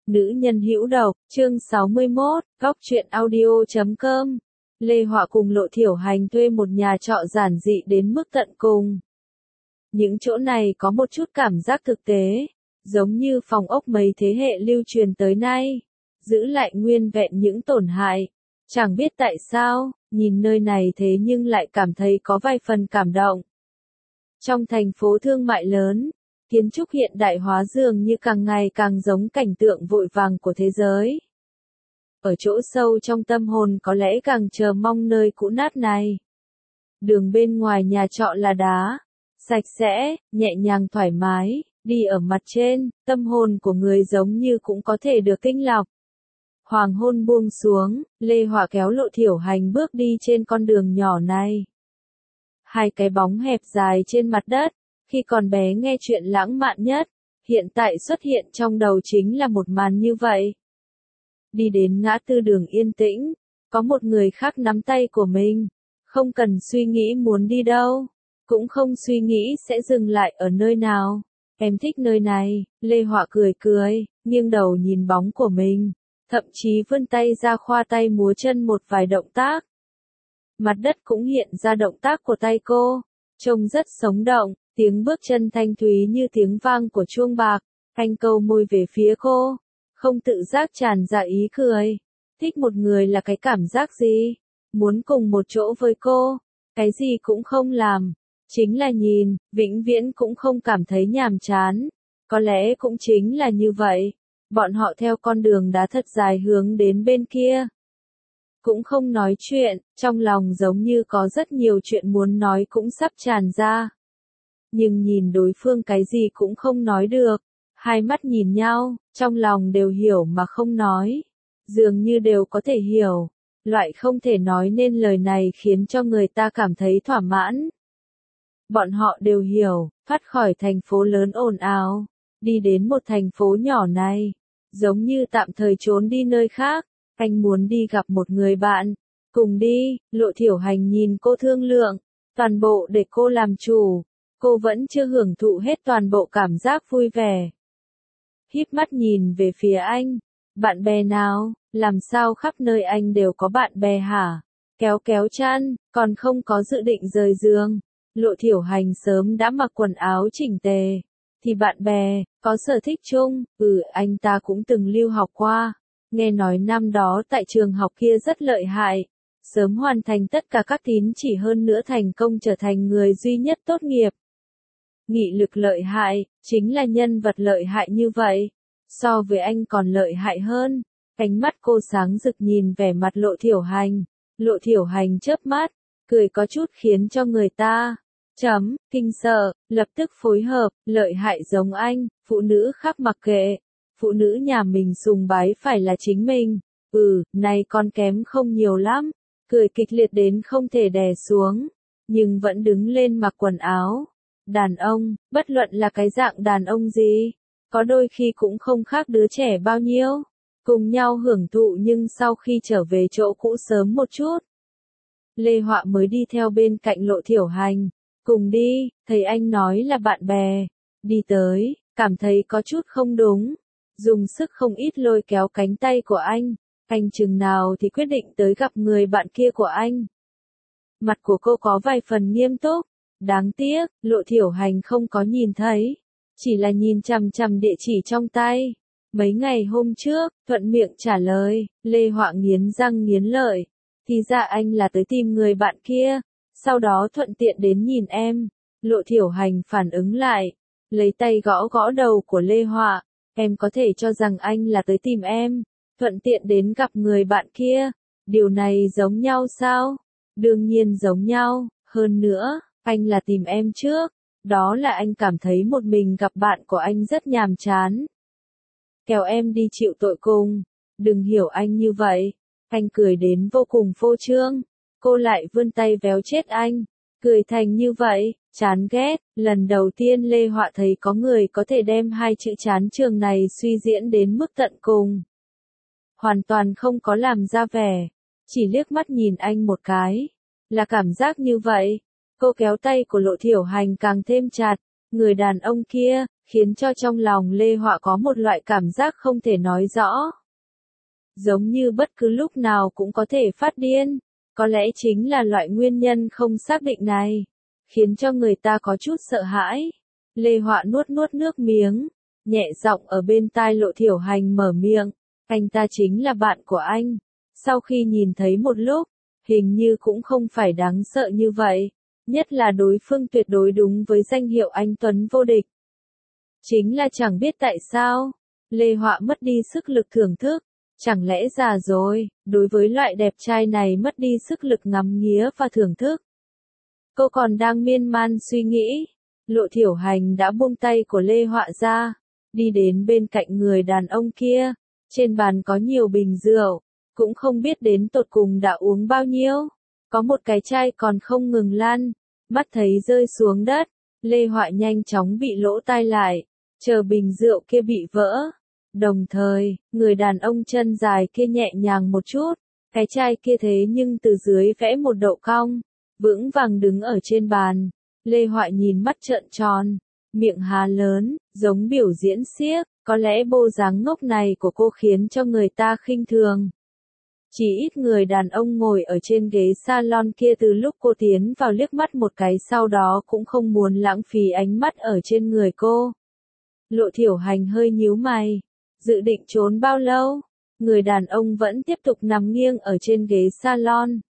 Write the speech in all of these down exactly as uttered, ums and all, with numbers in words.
Nữ nhân hữu độc, chương sáu mươi mốt, góc truyện audio chấm com. Lê Họa cùng Lộ Thiểu Hành thuê một nhà trọ giản dị đến mức tận cùng. Những chỗ này có một chút cảm giác thực tế, giống như phòng ốc mấy thế hệ lưu truyền tới nay, giữ lại nguyên vẹn những tổn hại. Chẳng biết tại sao, nhìn nơi này thế nhưng lại cảm thấy có vài phần cảm động. Trong thành phố thương mại lớn, kiến trúc hiện đại hóa dường như càng ngày càng giống cảnh tượng vội vàng của thế giới. Ở chỗ sâu trong tâm hồn có lẽ càng chờ mong nơi cũ nát này. Đường bên ngoài nhà trọ là đá, sạch sẽ, nhẹ nhàng thoải mái, đi ở mặt trên, tâm hồn của người giống như cũng có thể được tinh lọc. Hoàng hôn buông xuống, Lê Họa kéo Lộ Thiểu Hành bước đi trên con đường nhỏ này. Hai cái bóng hẹp dài trên mặt đất, khi còn bé nghe chuyện lãng mạn nhất, hiện tại xuất hiện trong đầu chính là một màn như vậy. Đi đến ngã tư đường yên tĩnh, có một người khác nắm tay của mình, không cần suy nghĩ muốn đi đâu, cũng không suy nghĩ sẽ dừng lại ở nơi nào. Em thích nơi này, Lê Họa cười cười, nghiêng đầu nhìn bóng của mình, thậm chí vươn tay ra khoa tay múa chân một vài động tác. Mặt đất cũng hiện ra động tác của tay cô, trông rất sống động, tiếng bước chân thanh thúy như tiếng vang của chuông bạc. Anh câu môi về phía cô, không tự giác tràn ra ý cười. Thích một người là cái cảm giác gì? Muốn cùng một chỗ với cô, cái gì cũng không làm, chính là nhìn, vĩnh viễn cũng không cảm thấy nhàm chán. Có lẽ cũng chính là như vậy, bọn họ theo con đường đá thật dài hướng đến bên kia. Cũng không nói chuyện, trong lòng giống như có rất nhiều chuyện muốn nói cũng sắp tràn ra. Nhưng nhìn đối phương cái gì cũng không nói được, hai mắt nhìn nhau, trong lòng đều hiểu mà không nói, dường như đều có thể hiểu, loại không thể nói nên lời này khiến cho người ta cảm thấy thỏa mãn. Bọn họ đều hiểu, thoát khỏi thành phố lớn ồn ào, đi đến một thành phố nhỏ này, giống như tạm thời trốn đi nơi khác. Anh muốn đi gặp một người bạn, cùng đi. Lộ Thiểu Hành nhìn cô thương lượng, toàn bộ để cô làm chủ, cô vẫn chưa hưởng thụ hết toàn bộ cảm giác vui vẻ. Híp mắt nhìn về phía anh, bạn bè nào, làm sao khắp nơi anh đều có bạn bè hả? Kéo kéo chăn, còn không có dự định rời giường. Lộ Thiểu Hành sớm đã mặc quần áo chỉnh tề, thì bạn bè, có sở thích chung, ừ anh ta cũng từng lưu học qua. Nghe nói năm đó tại trường học kia rất lợi hại, sớm hoàn thành tất cả các tín chỉ hơn nữa thành công trở thành người duy nhất tốt nghiệp. Nghị lực lợi hại, chính là nhân vật lợi hại như vậy, so với anh còn lợi hại hơn. Ánh mắt cô sáng rực nhìn vẻ mặt Lộ Thiểu Hành, Lộ Thiểu Hành chớp mắt, cười có chút khiến cho người ta chấm, kinh sợ, lập tức phối hợp, lợi hại giống anh, phụ nữ khác mặc kệ. Phụ nữ nhà mình sùng bái phải là chính mình, ừ, này con kém không nhiều lắm, cười kịch liệt đến không thể đè xuống, nhưng vẫn đứng lên mặc quần áo. Đàn ông, bất luận là cái dạng đàn ông gì, có đôi khi cũng không khác đứa trẻ bao nhiêu, cùng nhau hưởng thụ nhưng sau khi trở về chỗ cũ sớm một chút. Lê Họa mới đi theo bên cạnh Lộ Thiểu Hành, cùng đi, thấy anh nói là bạn bè, đi tới, cảm thấy có chút không đúng. Dùng sức không ít lôi kéo cánh tay của anh, anh chừng nào thì quyết định tới gặp người bạn kia của anh. Mặt của cô có vài phần nghiêm túc, đáng tiếc, Lộ Thiểu Hành không có nhìn thấy, chỉ là nhìn chằm chằm địa chỉ trong tay. Mấy ngày hôm trước, thuận miệng trả lời, Lê Họa nghiến răng nghiến lợi, thì ra anh là tới tìm người bạn kia, sau đó thuận tiện đến nhìn em. Lộ Thiểu Hành phản ứng lại, lấy tay gõ gõ đầu của Lê Họa. Em có thể cho rằng anh là tới tìm em, thuận tiện đến gặp người bạn kia, điều này giống nhau sao? Đương nhiên giống nhau, hơn nữa, anh là tìm em trước, đó là anh cảm thấy một mình gặp bạn của anh rất nhàm chán. Kéo em đi chịu tội cùng, đừng hiểu anh như vậy, anh cười đến vô cùng phô trương, cô lại vươn tay véo chết anh, cười thành như vậy. Chán ghét, lần đầu tiên Lê Họa thấy có người có thể đem hai chữ chán trường này suy diễn đến mức tận cùng. Hoàn toàn không có làm ra vẻ, chỉ liếc mắt nhìn anh một cái, là cảm giác như vậy. Cô kéo tay của Lộ Thiểu Hành càng thêm chặt, người đàn ông kia, khiến cho trong lòng Lê Họa có một loại cảm giác không thể nói rõ. Giống như bất cứ lúc nào cũng có thể phát điên, có lẽ chính là loại nguyên nhân không xác định này, khiến cho người ta có chút sợ hãi. Lê Họa nuốt nuốt nước miếng, nhẹ giọng ở bên tai Lộ Thiểu Hành mở miệng, anh ta chính là bạn của anh. Sau khi nhìn thấy một lúc, hình như cũng không phải đáng sợ như vậy, nhất là đối phương tuyệt đối đúng với danh hiệu anh Tuấn vô địch. Chính là chẳng biết tại sao, Lê Họa mất đi sức lực thưởng thức, chẳng lẽ già rồi, đối với loại đẹp trai này mất đi sức lực ngắm nghía và thưởng thức. Cô còn đang miên man suy nghĩ, Lộ Thiểu Hành đã buông tay của Lê Họa ra, đi đến bên cạnh người đàn ông kia, trên bàn có nhiều bình rượu, cũng không biết đến tột cùng đã uống bao nhiêu, có một cái chai còn không ngừng lăn, mắt thấy rơi xuống đất, Lê Họa nhanh chóng bị lỗ tai lại, chờ bình rượu kia bị vỡ. Đồng thời, người đàn ông chân dài kia nhẹ nhàng một chút, cái chai kia thế nhưng từ dưới vẽ một độ cong, vững vàng đứng ở trên bàn. Lê Họa nhìn mắt trợn tròn, miệng há lớn, giống biểu diễn xiếc, có lẽ bộ dáng ngốc này của cô khiến cho người ta khinh thường. Chỉ ít người đàn ông ngồi ở trên ghế salon kia từ lúc cô tiến vào liếc mắt một cái sau đó cũng không muốn lãng phí ánh mắt ở trên người cô. Lộ Thiểu Hành hơi nhíu mày, dự định trốn bao lâu? Người đàn ông vẫn tiếp tục nằm nghiêng ở trên ghế salon.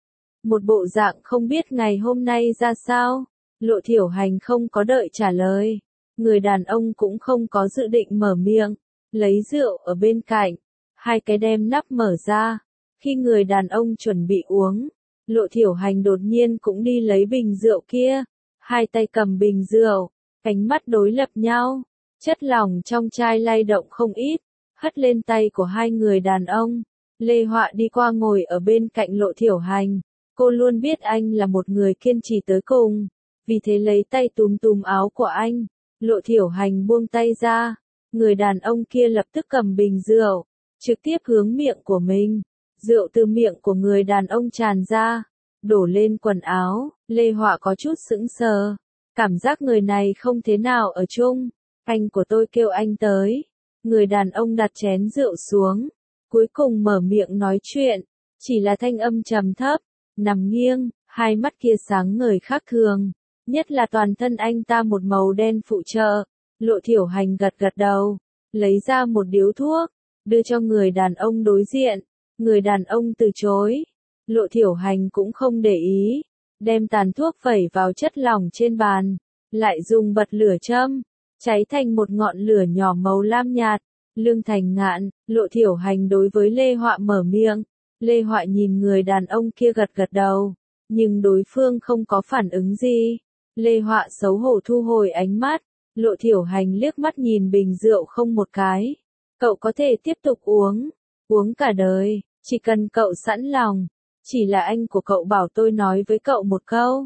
Một bộ dạng không biết ngày hôm nay ra sao. Lộ Thiểu Hành không có đợi trả lời. Người đàn ông cũng không có dự định mở miệng. Lấy rượu ở bên cạnh. Hai cái đem nắp mở ra. Khi người đàn ông chuẩn bị uống, Lộ Thiểu Hành đột nhiên cũng đi lấy bình rượu kia. Hai tay cầm bình rượu, ánh mắt đối lập nhau. Chất lỏng trong chai lay động không ít, hất lên tay của hai người đàn ông. Lê Họa đi qua ngồi ở bên cạnh Lộ Thiểu Hành. Cô luôn biết anh là một người kiên trì tới cùng, vì thế lấy tay túm túm áo của anh. Lộ Thiểu Hành buông tay ra, người đàn ông kia lập tức cầm bình rượu, trực tiếp hướng miệng của mình. Rượu từ miệng của người đàn ông tràn ra, đổ lên quần áo. Lê Họa có chút sững sờ, cảm giác người này không thế nào ở chung. Anh của tôi kêu anh tới. Người đàn ông đặt chén rượu xuống, cuối cùng mở miệng nói chuyện, chỉ là thanh âm trầm thấp, nằm nghiêng, hai mắt kia sáng ngời khác thường, nhất là toàn thân anh ta một màu đen phụ trợ. Lộ Thiểu Hành gật gật đầu, lấy ra một điếu thuốc, đưa cho người đàn ông đối diện. Người đàn ông từ chối. Lộ Thiểu Hành cũng không để ý, đem tàn thuốc vẩy vào chất lỏng trên bàn, lại dùng bật lửa châm, cháy thành một ngọn lửa nhỏ màu lam nhạt. Lương Thành Ngạn, Lộ Thiểu Hành đối với Lê Họa mở miệng. Lê Họa nhìn người đàn ông kia gật gật đầu, nhưng đối phương không có phản ứng gì. Lê Họa xấu hổ thu hồi ánh mắt. Lộ Thiểu Hành liếc mắt nhìn bình rượu không một cái. Cậu có thể tiếp tục uống, uống cả đời, chỉ cần cậu sẵn lòng. Chỉ là anh của cậu bảo tôi nói với cậu một câu.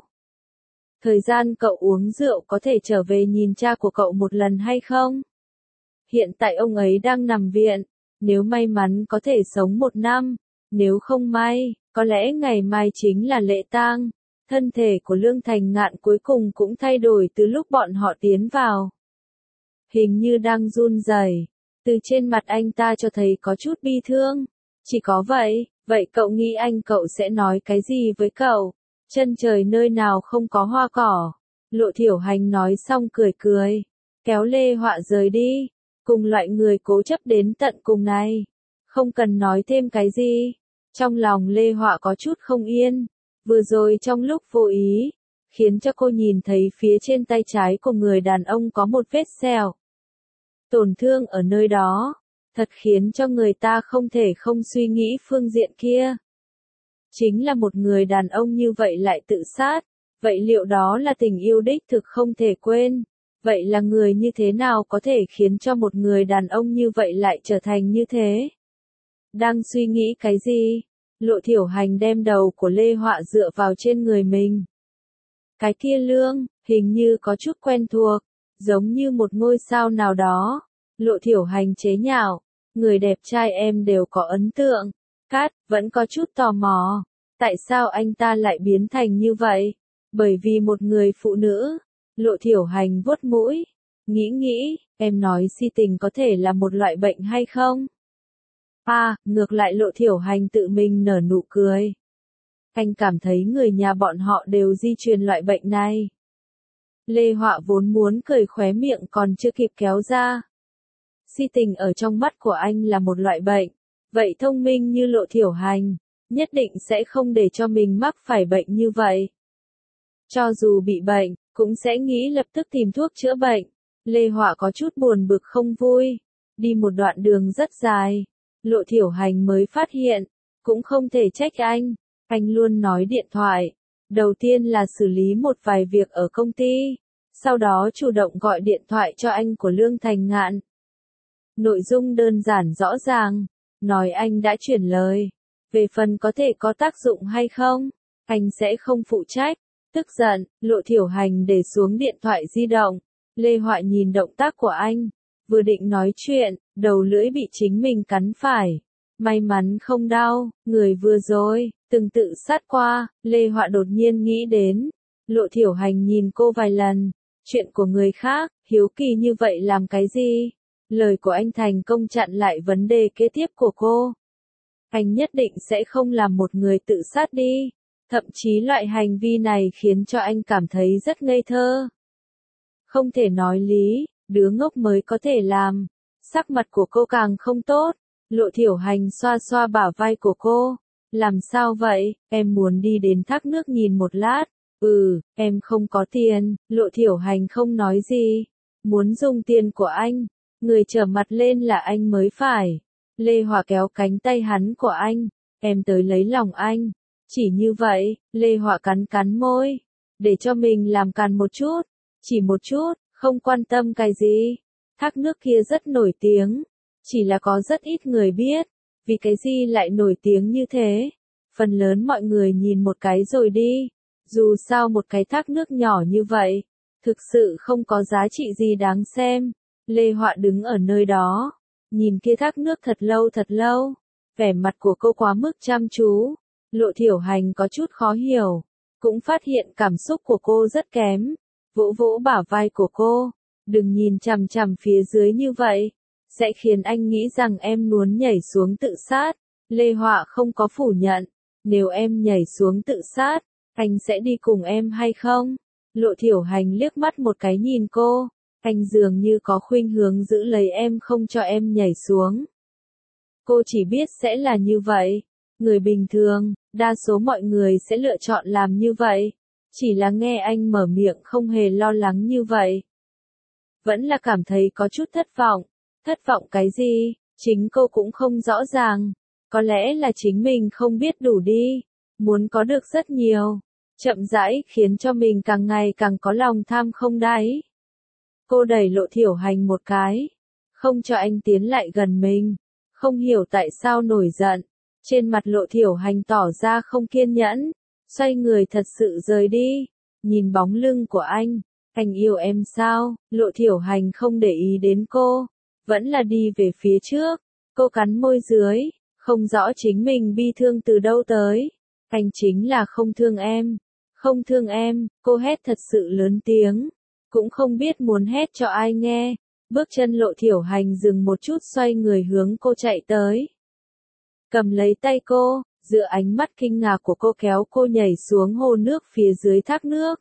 Thời gian cậu uống rượu có thể trở về nhìn cha của cậu một lần hay không? Hiện tại ông ấy đang nằm viện, nếu may mắn có thể sống một năm, nếu không may, có lẽ ngày mai chính là lễ tang. Thân thể của Lương Thành Ngạn cuối cùng cũng thay đổi từ lúc bọn họ tiến vào. Hình như đang run rẩy, từ trên mặt anh ta cho thấy có chút bi thương. Chỉ có vậy, vậy cậu nghĩ anh cậu sẽ nói cái gì với cậu? Chân trời nơi nào không có hoa cỏ? Lộ Thiểu Hành nói xong cười cười, kéo Lê Họa rời đi. Cùng loại người cố chấp đến tận cùng này, không cần nói thêm cái gì. Trong lòng Lê Họa có chút không yên, vừa rồi trong lúc vô ý, khiến cho cô nhìn thấy phía trên tay trái của người đàn ông có một vết sẹo. Tổn thương ở nơi đó, thật khiến cho người ta không thể không suy nghĩ phương diện kia. Chính là một người đàn ông như vậy lại tự sát, vậy liệu đó là tình yêu đích thực không thể quên? Vậy là người như thế nào có thể khiến cho một người đàn ông như vậy lại trở thành như thế? Đang suy nghĩ cái gì? Lộ Thiểu Hành đem đầu của Lê Họa dựa vào trên người mình. Cái kia Lương, hình như có chút quen thuộc, giống như một ngôi sao nào đó. Lộ Thiểu Hành chế nhạo, người đẹp trai em đều có ấn tượng. Cát, vẫn có chút tò mò. Tại sao anh ta lại biến thành như vậy? Bởi vì một người phụ nữ. Lộ Thiểu Hành vuốt mũi, Nghĩ nghĩ, em nói si tình có thể là một loại bệnh hay không? À, ngược lại Lộ Thiểu Hành tự mình nở nụ cười. Anh cảm thấy người nhà bọn họ đều di truyền loại bệnh này. Lê Họa vốn muốn cười khóe miệng còn chưa kịp kéo ra. Si tình ở trong mắt của anh là một loại bệnh. Vậy thông minh như Lộ Thiểu Hành, nhất định sẽ không để cho mình mắc phải bệnh như vậy. Cho dù bị bệnh, cũng sẽ nghĩ lập tức tìm thuốc chữa bệnh. Lê Họa có chút buồn bực không vui. Đi một đoạn đường rất dài, Lộ Thiểu Hành mới phát hiện, cũng không thể trách anh. Anh luôn nói điện thoại. Đầu tiên là xử lý một vài việc ở công ty, sau đó chủ động gọi điện thoại cho anh của Lương Thành Ngạn. Nội dung đơn giản rõ ràng, nói anh đã chuyển lời. Về phần có thể có tác dụng hay không, anh sẽ không phụ trách. Tức giận, Lộ Thiểu Hành để xuống điện thoại di động. Lê Họa nhìn động tác của anh, vừa định nói chuyện, đầu lưỡi bị chính mình cắn phải. May mắn không đau, người vừa rồi, từng tự sát qua, Lê Họa đột nhiên nghĩ đến. Lộ Thiểu Hành nhìn cô vài lần, chuyện của người khác, hiếu kỳ như vậy làm cái gì? Lời của anh thành công chặn lại vấn đề kế tiếp của cô. Anh nhất định sẽ không làm một người tự sát đi. Thậm chí loại hành vi này khiến cho anh cảm thấy rất ngây thơ. Không thể nói lý, đứa ngốc mới có thể làm. Sắc mặt của cô càng không tốt. Lộ Thiểu Hành xoa xoa bả vai của cô. Làm sao vậy, em muốn đi đến thác nước nhìn một lát. Ừ, em không có tiền. Lộ Thiểu Hành không nói gì. Muốn dùng tiền của anh. Người trở mặt lên là anh mới phải. Lê Họa kéo cánh tay hắn của anh. Em tới lấy lòng anh. Chỉ như vậy, Lê Họa cắn cắn môi. Để cho mình làm càn một chút. Chỉ một chút, không quan tâm cái gì. Thác nước kia rất nổi tiếng. Chỉ là có rất ít người biết. Vì cái gì lại nổi tiếng như thế? Phần lớn mọi người nhìn một cái rồi đi. Dù sao một cái thác nước nhỏ như vậy, thực sự không có giá trị gì đáng xem. Lê Họa đứng ở nơi đó, nhìn kia thác nước thật lâu thật lâu. Vẻ mặt của cô quá mức chăm chú. Lộ Thiểu Hành có chút khó hiểu, cũng phát hiện cảm xúc của cô rất kém. Vỗ vỗ bả vai của cô, đừng nhìn chằm chằm phía dưới như vậy, sẽ khiến anh nghĩ rằng em muốn nhảy xuống tự sát. Lê Họa không có phủ nhận, nếu em nhảy xuống tự sát, anh sẽ đi cùng em hay không? Lộ Thiểu Hành liếc mắt một cái nhìn cô, anh dường như có khuynh hướng giữ lấy em không cho em nhảy xuống. Cô chỉ biết sẽ là như vậy. Người bình thường, đa số mọi người sẽ lựa chọn làm như vậy. Chỉ là nghe anh mở miệng không hề lo lắng như vậy. Vẫn là cảm thấy có chút thất vọng. Thất vọng cái gì? Chính cô cũng không rõ ràng. Có lẽ là chính mình không biết đủ đi. Muốn có được rất nhiều. Chậm rãi khiến cho mình càng ngày càng có lòng tham không đáy. Cô đẩy Lộ Thiểu Hành một cái. Không cho anh tiến lại gần mình. Không hiểu tại sao nổi giận. Trên mặt Lộ Thiểu Hành tỏ ra không kiên nhẫn. Xoay người thật sự rời đi. Nhìn bóng lưng của anh. Anh yêu em sao? Lộ Thiểu Hành không để ý đến cô. Vẫn là đi về phía trước. Cô cắn môi dưới. Không rõ chính mình bi thương từ đâu tới. Anh chính là không thương em. Không thương em. Cô hét thật sự lớn tiếng. Cũng không biết muốn hét cho ai nghe. Bước chân Lộ Thiểu Hành dừng một chút xoay người hướng cô chạy tới. Cầm lấy tay cô, giữa ánh mắt kinh ngạc của cô kéo cô nhảy xuống hồ nước phía dưới thác nước.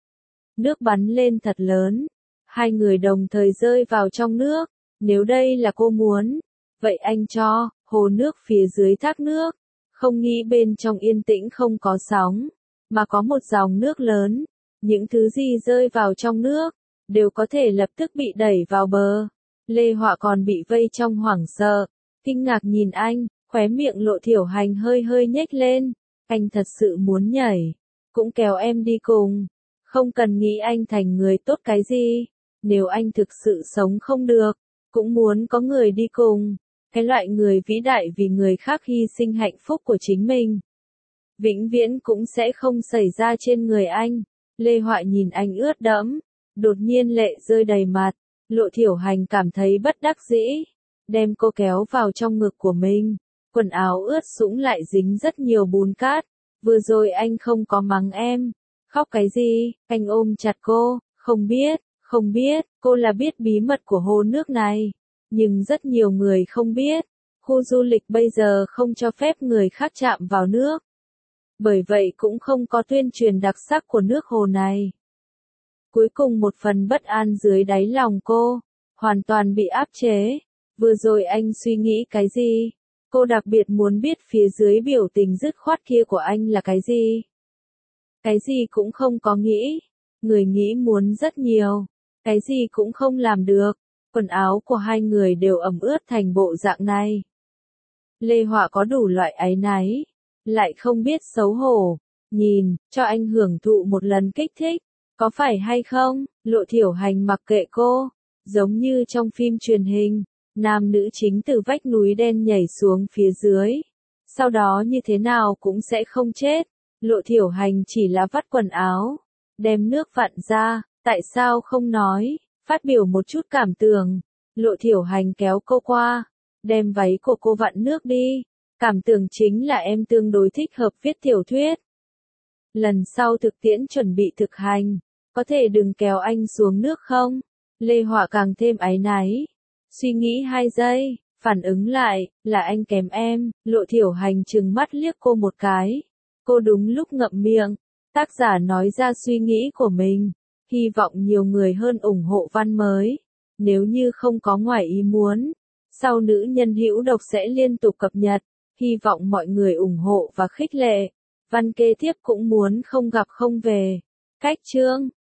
Nước bắn lên thật lớn. Hai người đồng thời rơi vào trong nước. Nếu đây là cô muốn, vậy anh cho, hồ nước phía dưới thác nước. Không nghĩ bên trong yên tĩnh không có sóng, mà có một dòng nước lớn. Những thứ gì rơi vào trong nước, đều có thể lập tức bị đẩy vào bờ. Lê Họa còn bị vây trong hoảng sợ, kinh ngạc nhìn anh, khóe miệng Lộ Thiểu Hành hơi hơi nhếch lên. Anh thật sự muốn nhảy, cũng kéo em đi cùng. Không cần nghĩ anh thành người tốt cái gì. Nếu anh thực sự sống không được, cũng muốn có người đi cùng. Cái loại người vĩ đại vì người khác hy sinh hạnh phúc của chính mình. Vĩnh viễn cũng sẽ không xảy ra trên người anh. Lê Họa nhìn anh ướt đẫm, đột nhiên lệ rơi đầy mặt. Lộ Thiểu Hành cảm thấy bất đắc dĩ, đem cô kéo vào trong ngực của mình. Quần áo ướt sũng lại dính rất nhiều bùn cát. Vừa rồi anh không có mắng em. Khóc cái gì? Anh ôm chặt cô, không biết, Không biết, cô là biết bí mật của hồ nước này. Nhưng rất nhiều người không biết. Khu du lịch bây giờ không cho phép người khác chạm vào nước. Bởi vậy cũng không có tuyên truyền đặc sắc của nước hồ này. Cuối cùng một phần bất an dưới đáy lòng cô, hoàn toàn bị áp chế. Vừa rồi anh suy nghĩ cái gì? Cô đặc biệt muốn biết phía dưới biểu tình dứt khoát kia của anh là cái gì? Cái gì cũng không có nghĩ. Người nghĩ muốn rất nhiều. Cái gì cũng không làm được. Quần áo của hai người đều ẩm ướt thành bộ dạng này. Lê Họa có đủ loại áy náy. Lại không biết xấu hổ. Nhìn, cho anh hưởng thụ một lần kích thích. Có phải hay không? Lộ Thiểu Hành mặc kệ cô. Giống như trong phim truyền hình. Nam nữ chính từ vách núi đen nhảy xuống phía dưới. Sau đó như thế nào cũng sẽ không chết. Lộ Thiểu Hành chỉ là vắt quần áo. Đem nước vặn ra. Tại sao không nói? Phát biểu một chút cảm tưởng. Lộ Thiểu Hành kéo cô qua. Đem váy của cô vặn nước đi. Cảm tưởng chính là em tương đối thích hợp viết tiểu thuyết. Lần sau thực tiễn chuẩn bị thực hành. Có thể đừng kéo anh xuống nước không? Lê Họa càng thêm áy náy. Suy nghĩ hai giây, phản ứng lại, là anh kém em. Lộ Thiểu Hành trừng mắt liếc cô một cái. Cô đúng lúc ngậm miệng. Tác giả nói ra suy nghĩ của mình. Hy vọng nhiều người hơn ủng hộ văn mới. Nếu như không có ngoài ý muốn, sau nữ nhân hữu độc sẽ liên tục cập nhật. Hy vọng mọi người ủng hộ và khích lệ. Văn kế tiếp cũng muốn không gặp không về. Cách chương